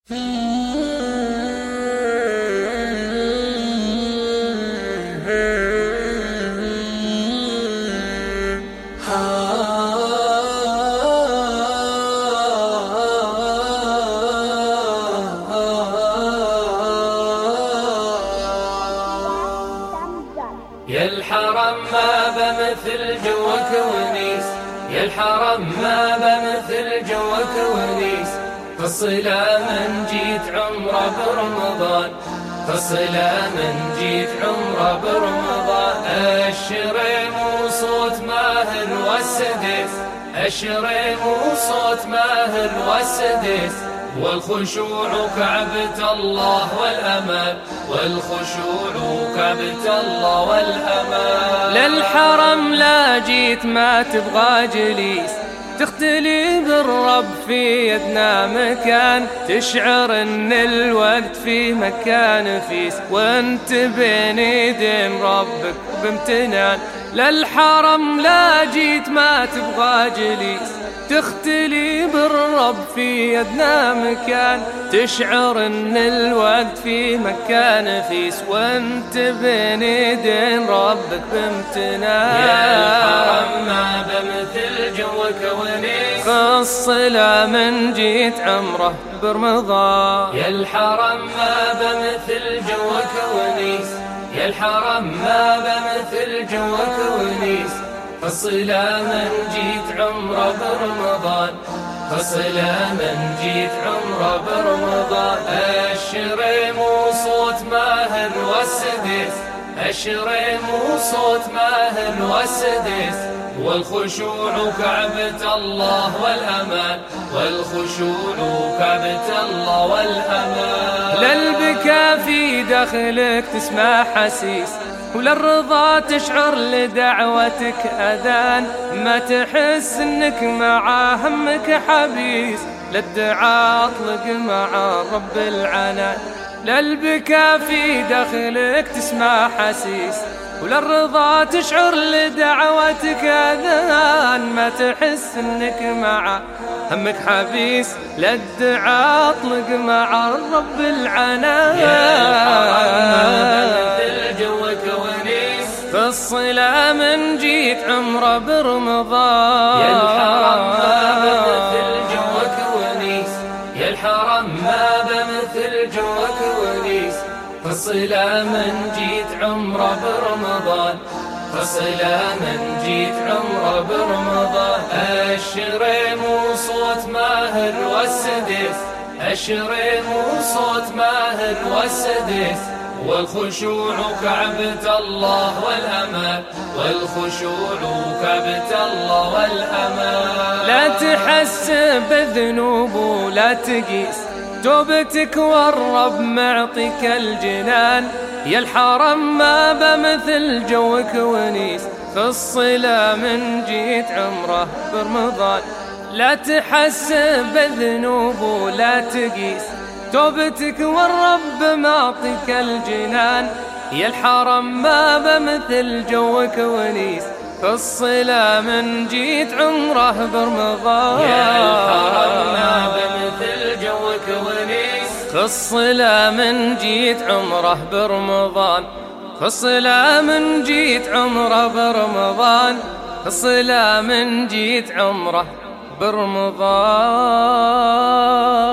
يا الحرم ما بمثل جوك ونيس، يا الحرم ما بمثل جوك ونيس. فالصلا من جيت عمره برمضان، فالصلا من جيت عمره برمضان. الشريم وصوت ماهر والسدس، الشريم وصوت ماهر والسدس. والخشوع كعبة الله والأمان، والخشوع كعبة الله والأمان. للحرم لا جيت ما تبغى جليس، تختلي بالرب في يدنا مكان، تشعر ان الوقت في مكان فيس، وانت بين يدين ربك بامتنان. للحرم لا جيت ما تبغى جليس، تختلي بالرب في يدنا مكان، تشعر ان الوقت في مكان فيس، وانت بين يدين ربك بامتنان. يا الحرم ما بمثل جوك ونيس، فالصلا من جيت عمره برمضان. يا الحرم ما بمثل جوك ونيس، يا الحرم ما بمثل جوك ونيس. فالصلا من جيت عمره برمضان، فالصلا من جيت عمره برمضان. الشريم وصوت ماهر والسدس، الشريم وصوت ماهر والسدس. والخشوع كعبة الله والأمان، والخشوع كعبة الله والأمان. للبكا في داخلك تسمع حسيس، وللرضا تشعر لدعوتك أذان، ما تحس انك مع همك حبيس، للدعاء اطلق مع رب العنان. للبكا في داخلك تسمع حسيس، وللرضا تشعر لدعوتك أذان، ما تحس انك مع همك حبيس، للدعاء اطلق مع رب العنان. فالصلا من جيت عمره برمضان. يا الحرم ما بمثل جوك ونيس، يا الحرم ما بمثل جوك ونيس. فالصلا من جيت عمره برمضان، فالصلا من جيت عمره برمضان. الشريم وصوت ماهر والسدس، الشريم وصوت ماهر والسدس. والخشوع كعبة الله والأمان، والخشوع كعبة الله والأمان. لا تحس بالذنوب ولا تقيس، توبتك والرب معطيك الجنان. يا الحرم ما بمثل جوك ونيس، فالصلا من جيت عمره برمضان. لا تحس بالذنوب ولا تقيس، توبتك والرب معطيك الجنان. يا الحرم ما بمثل جوك ونيس، فالصلا من جيت عمره برمضان. يا الحرم ما بمثل جوك ونيس، فالصلا من جيت عمره برمضان، فالصلا من جيت عمره برمضان، فالصلا من جيت عمره برمضان.